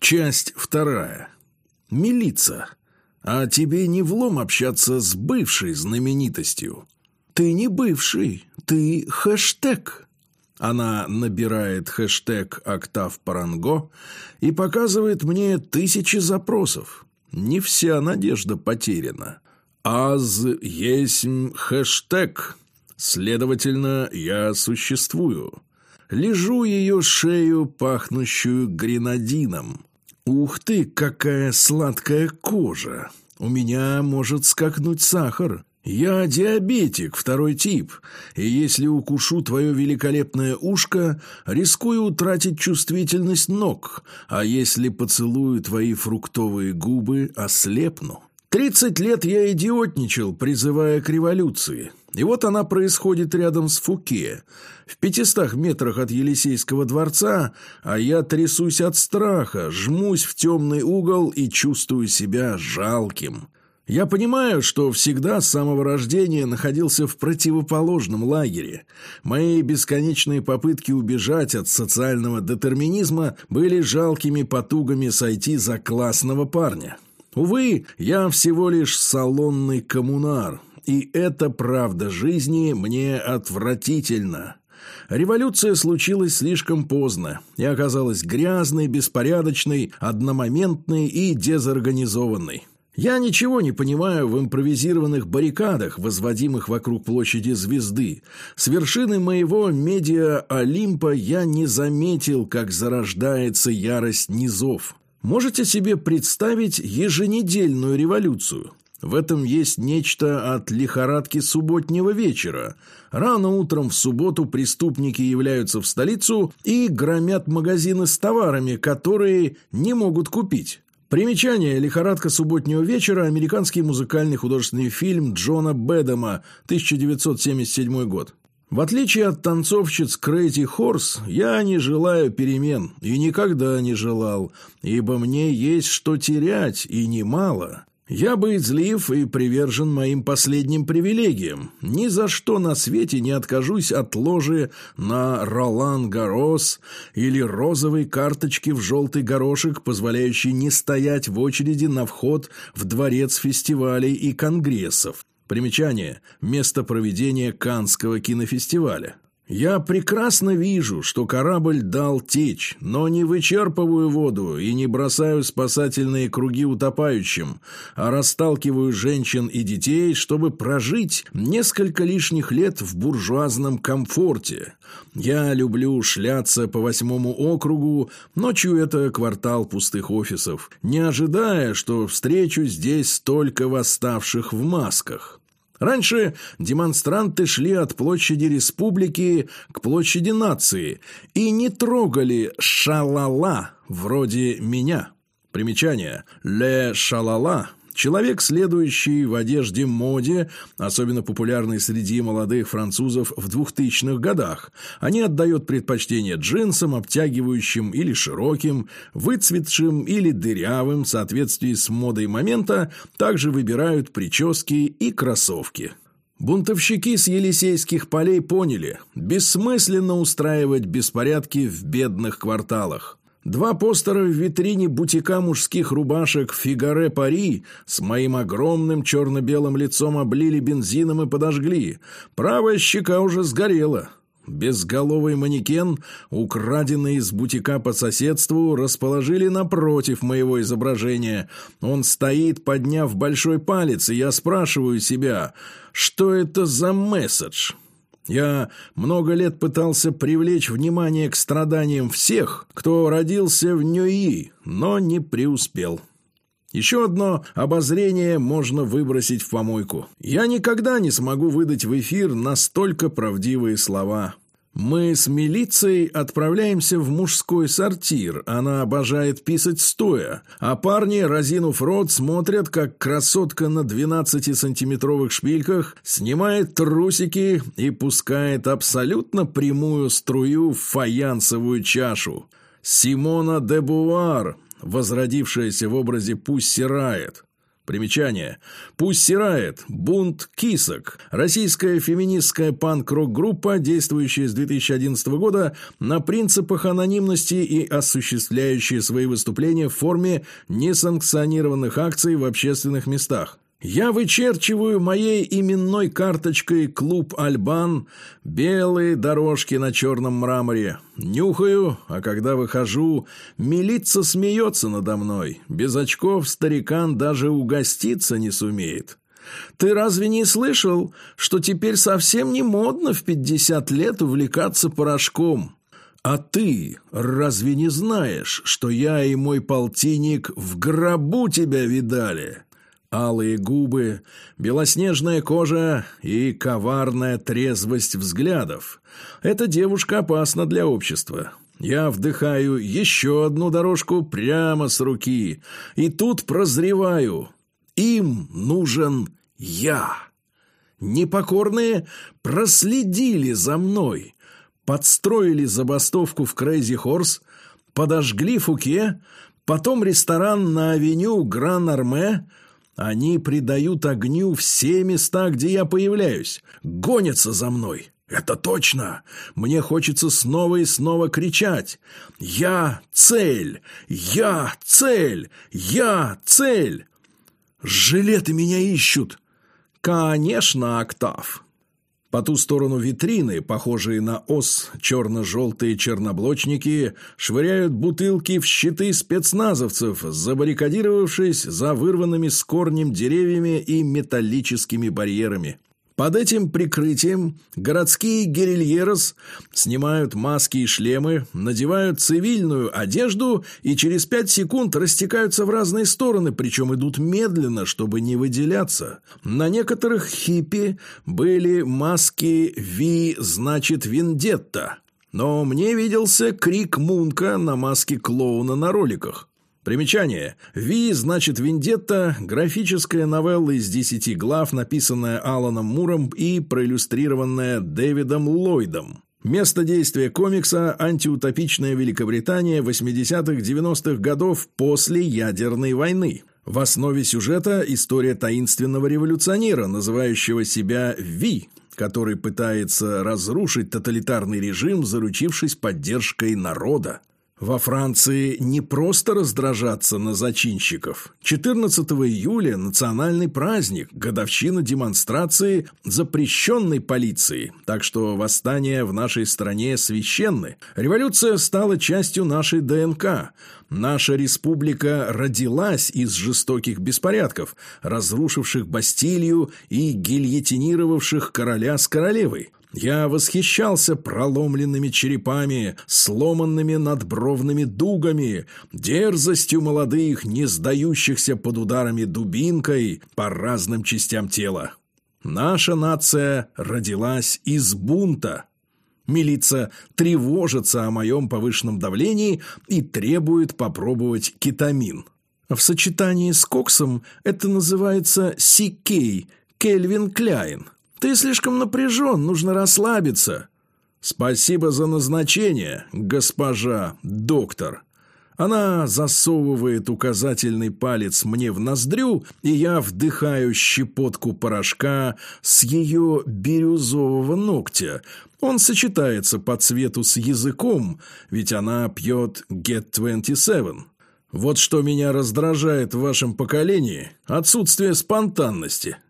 Часть 2. Милица. А тебе не влом общаться с бывшей знаменитостью? Ты не бывший, ты хэштег. Она набирает хэштег «Октав Паранго» и показывает мне 1000 запросов. Не вся надежда потеряна. Аз есмь хэштег. Следовательно, я существую. Лижу ее шею, пахнущую гренадином. Ух ты, какая сладкая кожа! У меня может скакнуть сахар. Я диабетик, 2 тип, и если укушу твое великолепное ушко, рискую утратить чувствительность ног, а если поцелую твои фруктовые губы, ослепну. 30 лет я идиотничал, призывая к революции. И вот она происходит рядом с Фуке, в 500 метрах от Елисейского дворца, а я трясусь от страха, жмусь в темный угол и чувствую себя жалким. Я понимаю, что всегда с самого рождения находился в противоположном лагере. Мои бесконечные попытки убежать от социального детерминизма были жалкими потугами сойти за классного парня. Увы, я всего лишь салонный коммунар, и эта правда жизни мне отвратительна. Революция случилась слишком поздно и оказалась грязной, беспорядочной, одномоментной и дезорганизованной. Я ничего не понимаю в импровизированных баррикадах, возводимых вокруг площади Звезды. С вершины моего медиа-олимпа я не заметил, как зарождается ярость низов. Можете себе представить еженедельную революцию? В этом есть нечто от лихорадки субботнего вечера. Рано утром в субботу преступники являются в столицу и громят магазины с товарами, которые не могут купить. Примечание: «Лихорадка субботнего вечера» – американский музыкальный художественный фильм Джона Бэдэма, 1977 год. В отличие от танцовщиц Crazy Horse, я не желаю перемен и никогда не желал, ибо мне есть что терять, и немало. Я боязлив и привержен моим последним привилегиям. Ни за что на свете не откажусь от ложи на Ролан-Гаррос или розовой карточки в желтый горошек, позволяющей не стоять в очереди на вход в дворец фестивалей и конгрессов. Примечание: место проведения Каннского кинофестиваля. Я прекрасно вижу, что корабль дал течь, но не вычерпываю воду и не бросаю спасательные круги утопающим, а расталкиваю женщин и детей, чтобы прожить несколько лишних лет в буржуазном комфорте. Я люблю шляться по 8-му округу, ночью это квартал пустых офисов, не ожидая, что встречу здесь столько восставших в масках. Раньше демонстранты шли от площади Республики к площади Нации и не трогали шалала вроде меня. Примечание: «Ле шалала» – человек, следующий в одежде-моде, особенно популярной среди молодых французов в 2000-х годах. Они отдают предпочтение джинсам, обтягивающим или широким, выцветшим или дырявым в соответствии с модой момента, также выбирают прически и кроссовки. Бунтовщики с Елисейских полей поняли – бессмысленно устраивать беспорядки в бедных кварталах. 2 постера в витрине бутика мужских рубашек «Фигаре Пари» с моим огромным черно-белым лицом облили бензином и подожгли. Правая щека уже сгорела. Безголовый манекен, украденный из бутика по соседству, расположили напротив моего изображения. Он стоит, подняв большой палец, и я спрашиваю себя, что это за месседж? Я много лет пытался привлечь внимание к страданиям всех, кто родился в Ньюи, но не преуспел. Еще одно обозрение можно выбросить в помойку. Я никогда не смогу выдать в эфир настолько правдивые слова. Мы с милицией отправляемся в мужской сортир, она обожает писать стоя, а парни, разинув рот, смотрят, как красотка на 12-сантиметровых шпильках снимает трусики и пускает абсолютно прямую струю в фаянсовую чашу. Симона де Бувуар, возродившаяся в образе Пусси Райот. Примечание. «Пусть Riot», «Бунт кисок», российская феминистская панк-рок-группа, действующая с 2011 года на принципах анонимности и осуществляющая свои выступления в форме несанкционированных акций в общественных местах. Я вычерчиваю моей именной карточкой клуб «Альбан», белые дорожки на черном мраморе. Нюхаю, а когда выхожу, милица смеется надо мной. Без очков старикан даже угоститься не сумеет. Ты разве не слышал, что теперь совсем не модно в 50 лет увлекаться порошком? А ты разве не знаешь, что я и мой полтинник в гробу тебя видали? Алые губы, белоснежная кожа и коварная трезвость взглядов. Эта девушка опасна для общества. Я вдыхаю еще одну дорожку прямо с руки, и тут прозреваю. Им нужен я. Непокорные проследили за мной, подстроили забастовку в Крейзи Хорс, подожгли Фуке, потом ресторан на авеню Гран-Арме. Они придают огню все места, где я появляюсь, гонятся за мной. Это точно. Мне хочется снова и снова кричать: «Я цель! Я цель! Я цель!» Жилеты меня ищут. Конечно, Октав. По ту сторону витрины, похожие на ос, черно-желтые черноблочники швыряют бутылки в щиты спецназовцев, забаррикадировавшись за вырванными с корнем деревьями и металлическими барьерами. Под этим прикрытием городские герильерос снимают маски и шлемы, надевают цивильную одежду и через 5 секунд растекаются в разные стороны, причем идут медленно, чтобы не выделяться. На некоторых хиппи были маски «Ви» значит «Вендетта», но мне виделся крик Мунка на маске клоуна на роликах. Примечание. «Ви» значит «Вендетта» – графическая новелла из 10 глав, написанная Аланом Муром и проиллюстрированная Дэвидом Ллойдом. Место действия комикса – антиутопичная Великобритания 80-х-90-х годов после ядерной войны. В основе сюжета история таинственного революционера, называющего себя Ви, который пытается разрушить тоталитарный режим, заручившись поддержкой народа. Во Франции не просто раздражаться на зачинщиков. 14 июля – национальный праздник, годовщина демонстрации, запрещенной полицией, так что восстания в нашей стране священны. Революция стала частью нашей ДНК. Наша республика родилась из жестоких беспорядков, разрушивших Бастилию и гильотинировавших короля с королевой. Я восхищался проломленными черепами, сломанными надбровными дугами, дерзостью молодых, не сдающихся под ударами дубинкой по разным частям тела. Наша нация родилась из бунта. Милиция тревожится о моем повышенном давлении и требует попробовать кетамин. В сочетании с коксом это называется CK, Кельвин Кляйн. Ты слишком напряжен, нужно расслабиться. Спасибо за назначение, госпожа доктор. Она засовывает указательный палец мне в ноздрю, и я вдыхаю щепотку порошка с ее бирюзового ногтя. Он сочетается по цвету с языком, ведь она пьет Get 27. Вот что меня раздражает в вашем поколении – отсутствие спонтанности.